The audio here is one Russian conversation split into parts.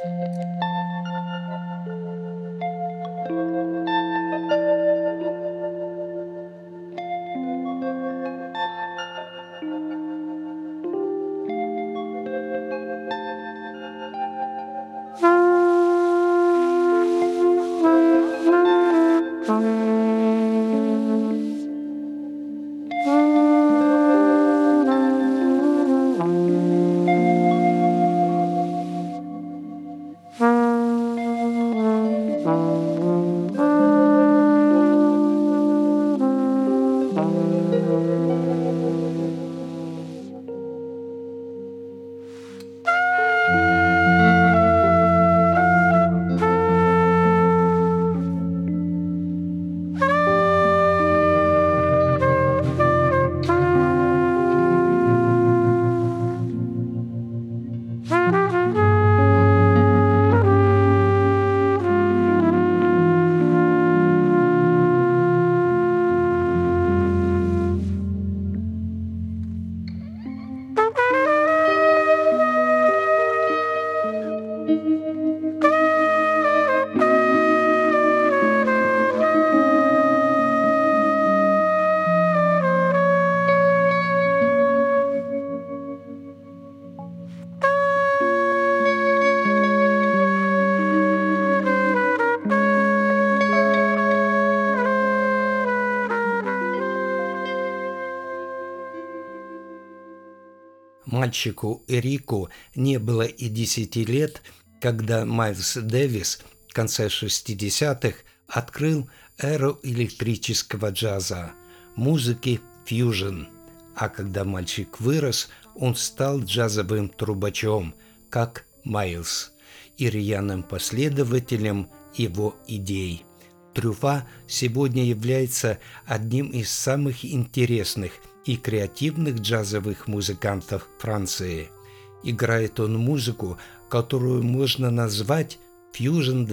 Мальчику Эрику не было и 10 лет, когда Майлз Дэвис в конце 60-х открыл эру электрического джаза, музыки фьюжн. А когда мальчик вырос, он стал джазовым трубачом, как Майлз, и рьяным последователем его идей. Трюфа сегодня является одним из самых интересных и креативных джазовых музыкантов Франции. Играет он музыку, которую можно назвать фьюжн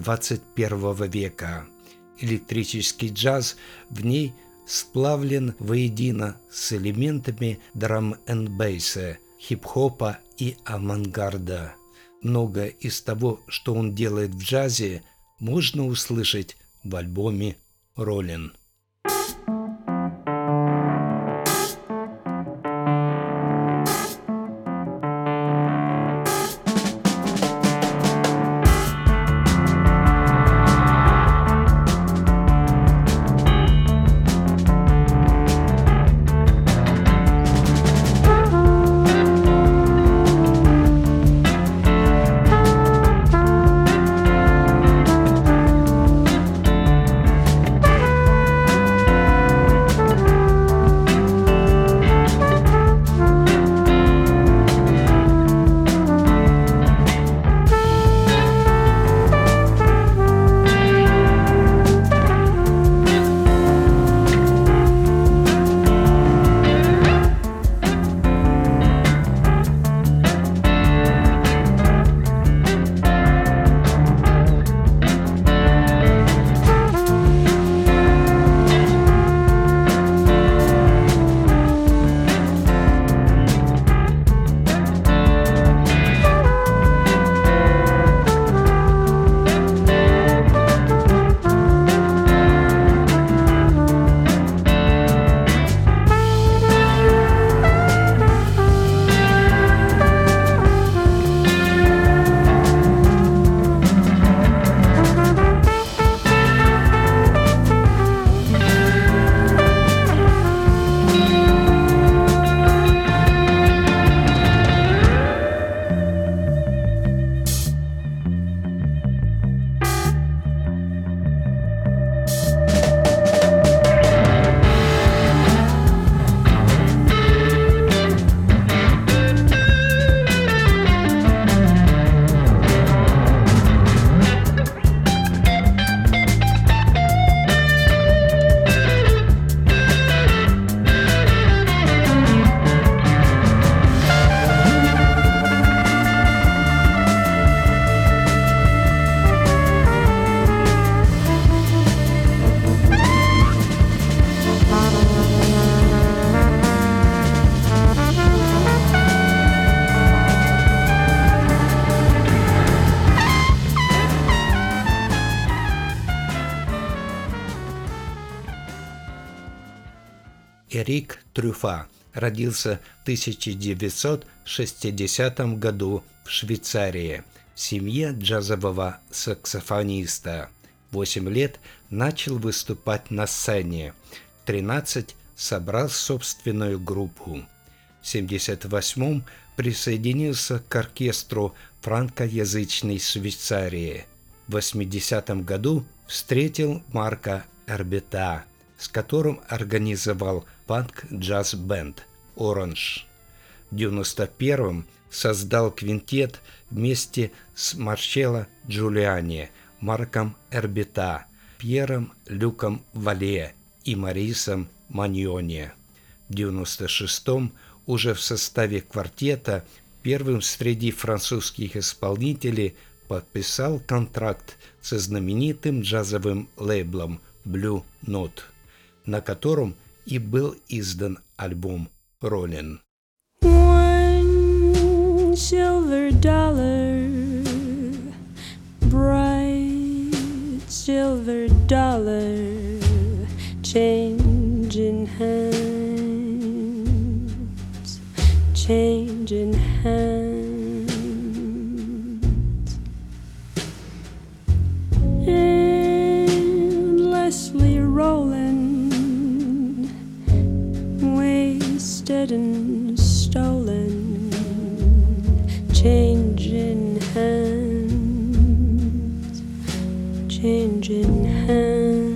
21 века. Электрический джаз в ней сплавлен воедино с элементами драм-н-бейса, хип-хопа и авангарда. Многое из того, что он делает в джазе, можно услышать в альбоме «Роллин». Эрик Трюфа родился в 1960 году в Швейцарии в семье джазового саксофониста. В 8 лет начал выступать на сцене. В 13 собрал собственную группу. В 1978 присоединился к оркестру франкоязычной Швейцарии. В 1980 году встретил Марка Эрбита, с которым организовал панк-джаз-бенд «Оранж». В 1991 создал квинтет вместе с Марчелло Джулиани, Марком Эрбита, Пьером Люком Вале и Марисом Маньоне. В 1996 уже в составе квартета первым среди французских исполнителей подписал контракт со знаменитым джазовым лейблом Blue Note, на котором и был издан альбом «Rollin'». One silver dollar, bright silver dollar, changing hands, changing hands, endlessly rolling, wasted and stolen, changing hands, changing hands.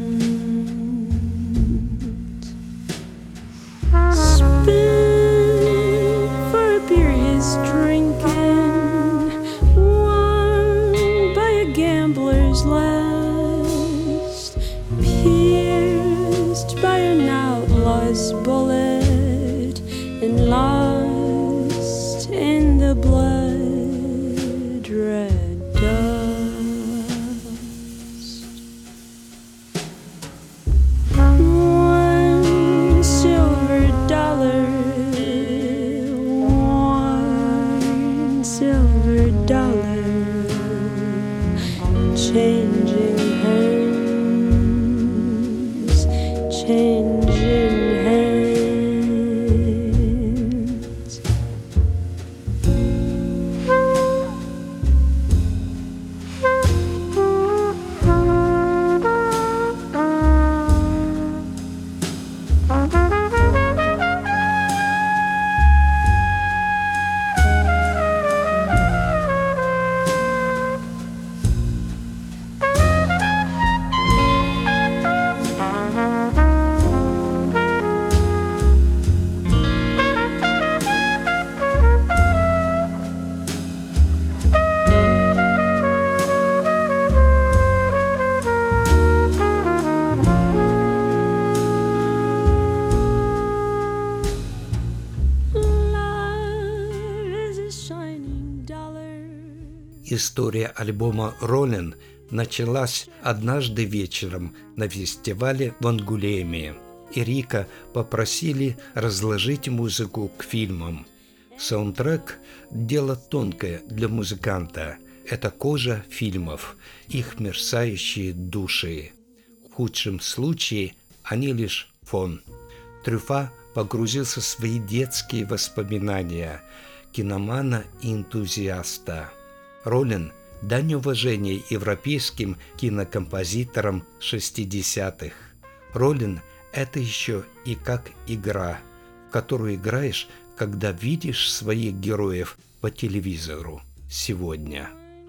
Spent for a beer he's drinking, won by a gambler's last, pierced by an outlaw's bullet, and lost in the blood-red dust. One silver dollar, one silver dollar, changing hands, changing hands. История альбома «Rollin' началась однажды вечером на фестивале в Ангулеме. Эрика попросили разложить музыку к фильмам. Саундтрек – дело тонкое для музыканта. Это кожа фильмов, их мерцающие души. В худшем случае они лишь фон. Трюфа погрузился в свои детские воспоминания киномана и энтузиаста. «Rollin' – дань уважения европейским кинокомпозиторам 60-х. «Rollin' – это еще и как игра, в которую играешь, когда видишь своих героев по телевизору сегодня».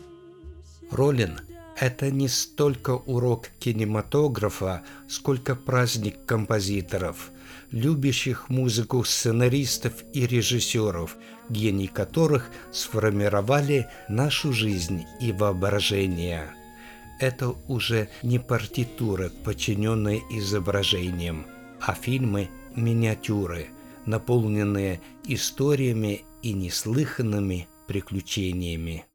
«Rollin' – это не столько урок кинематографа, сколько праздник композиторов, любящих музыку сценаристов и режиссеров, гений которых сформировали нашу жизнь и воображение. Это уже не партитуры, подчиненные изображениям, а фильмы-миниатюры, наполненные историями и неслыханными приключениями».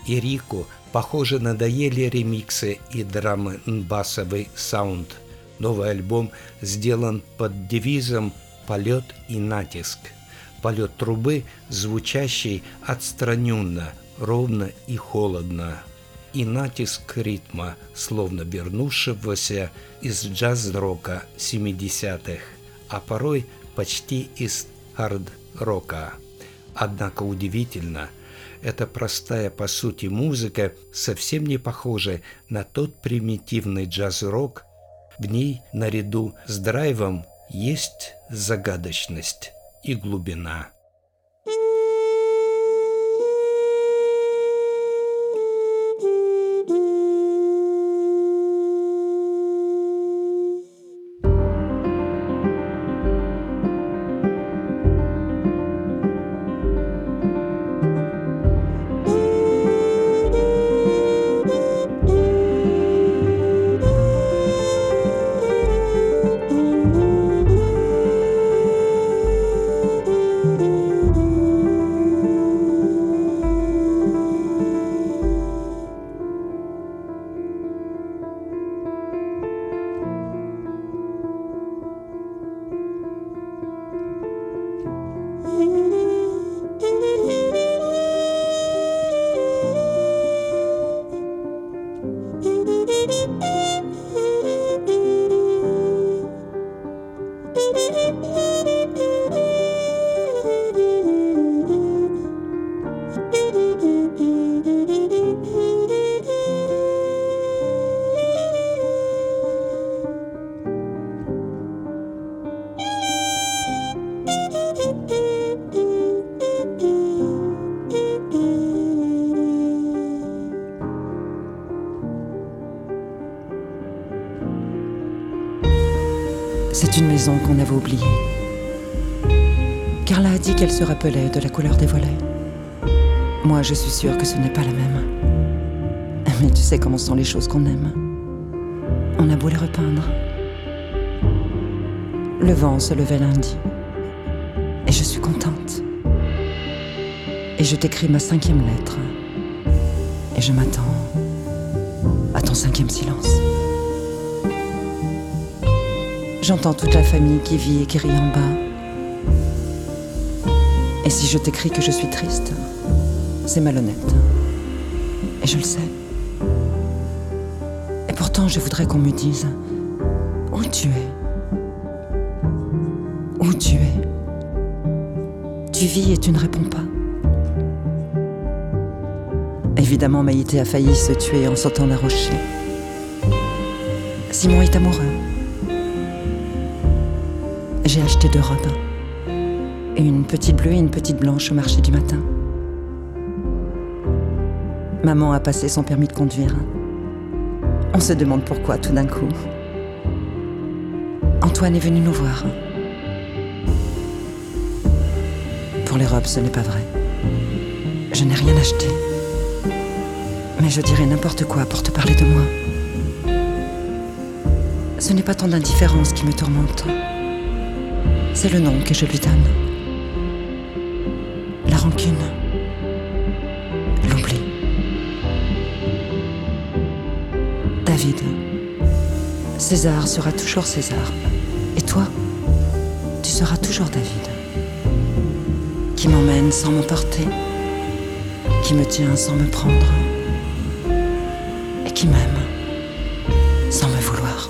и Рику, похоже, надоели ремиксы и драм-н-басовый саунд. Новый альбом сделан под девизом «Полет и натиск». Полет трубы, звучащий отстраненно, ровно и холодно. И натиск ритма, словно вернувшегося из джаз-рока 70-х, а порой почти из хард-рока. Однако удивительно, эта простая по сути музыка совсем не похожа на тот примитивный джаз-рок. В ней наряду с драйвом есть загадочность и глубина. C'est une maison qu'on avait oubliée. Carla a dit qu'elle se rappelait de la couleur des volets. Moi, je suis sûre que ce n'est pas la même. Mais tu sais comment sont les choses qu'on aime. On a beau les repeindre. Le vent se levait lundi. Et je suis contente. Et je t'écris ma 5e lettre. Et je m'attends à ton 5e silence. J'entends toute la famille qui vit et qui rit en bas. Et si je t'écris que je suis triste, c'est malhonnête. Et je le sais. Et pourtant, je voudrais qu'on me dise où tu es. Où tu es. Tu vis et tu ne réponds pas. Évidemment, Maïté a failli se tuer en sautant d'un rocher. Simon est amoureux. J'ai acheté 2 robes. Une petite bleue et une petite blanche au marché du matin. Maman a passé son permis de conduire. On se demande pourquoi tout d'un coup. Antoine est venu nous voir. Pour les robes, ce n'est pas vrai. Je n'ai rien acheté. Mais je dirais n'importe quoi pour te parler de moi. Ce n'est pas tant d'indifférence qui me tourmente. C'est le nom que je lui donne. La rancune. L'oubli. David. César sera toujours César. Et toi, tu seras toujours David. Qui m'emmène sans m'emporter. Qui me tient sans me prendre. Et qui m'aime sans me vouloir.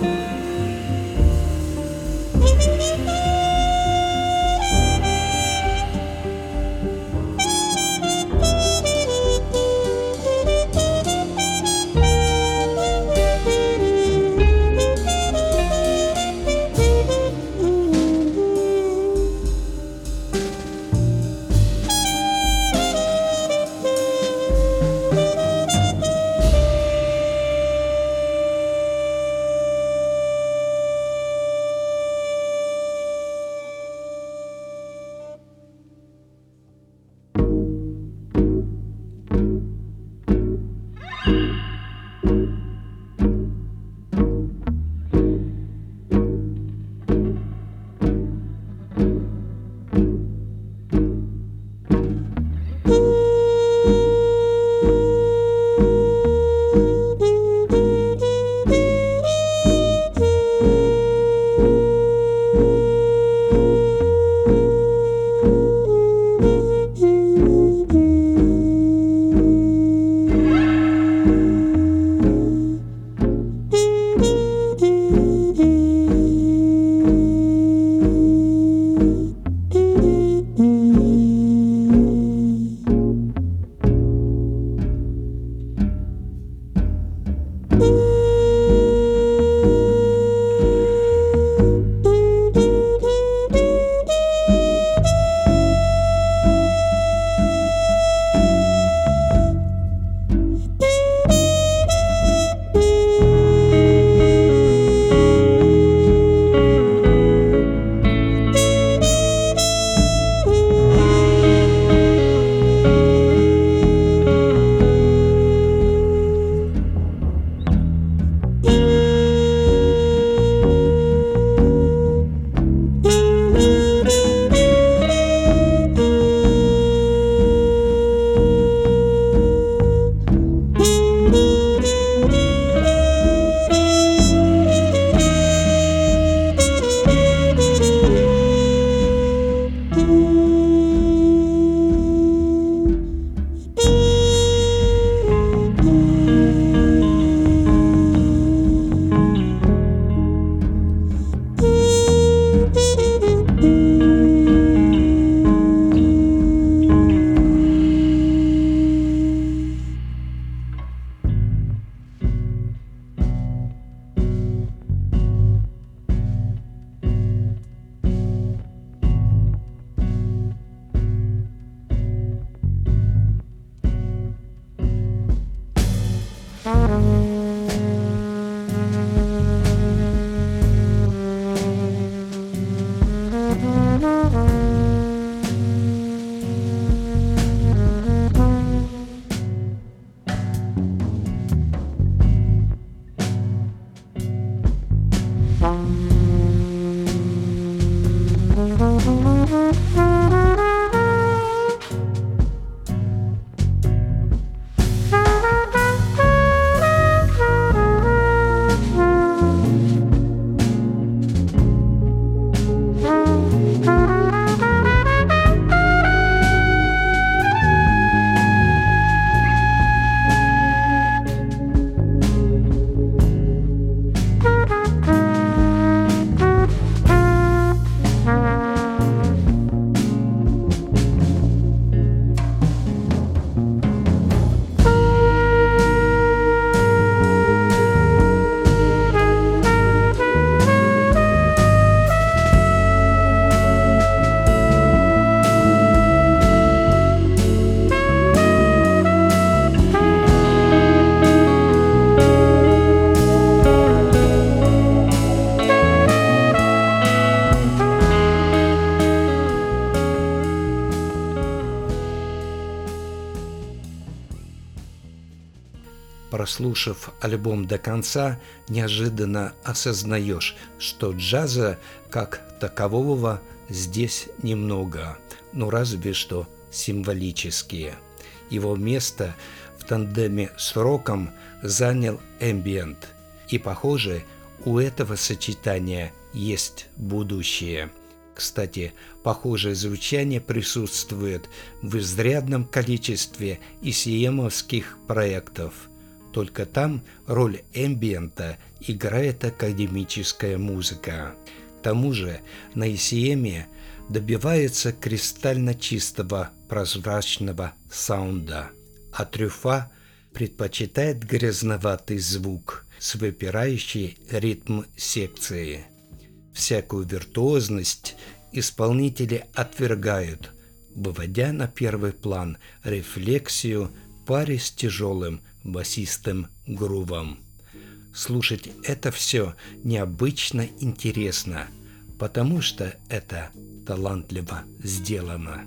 Прослушав альбом до конца, неожиданно осознаешь, что джаза как такового здесь немного, ну разве что символические. Его место в тандеме с роком занял эмбиент, и, похоже, у этого сочетания есть будущее. Кстати, похожее звучание присутствует в изрядном количестве ECM-овских проектов. Только там роль эмбиента играет академическая музыка. К тому же на ECM добивается кристально чистого прозрачного саунда, а Трюфа предпочитает грязноватый звук с выпирающей ритм-секцией. Всякую виртуозность исполнители отвергают, выводя на первый план рефлексию в паре с тяжелым басистым грувом. Слушать это все необычно интересно, потому что это талантливо сделано.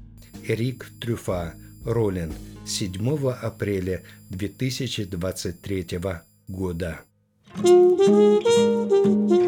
Эрик Трюфа, Ролин, 7 апреля 2023 года.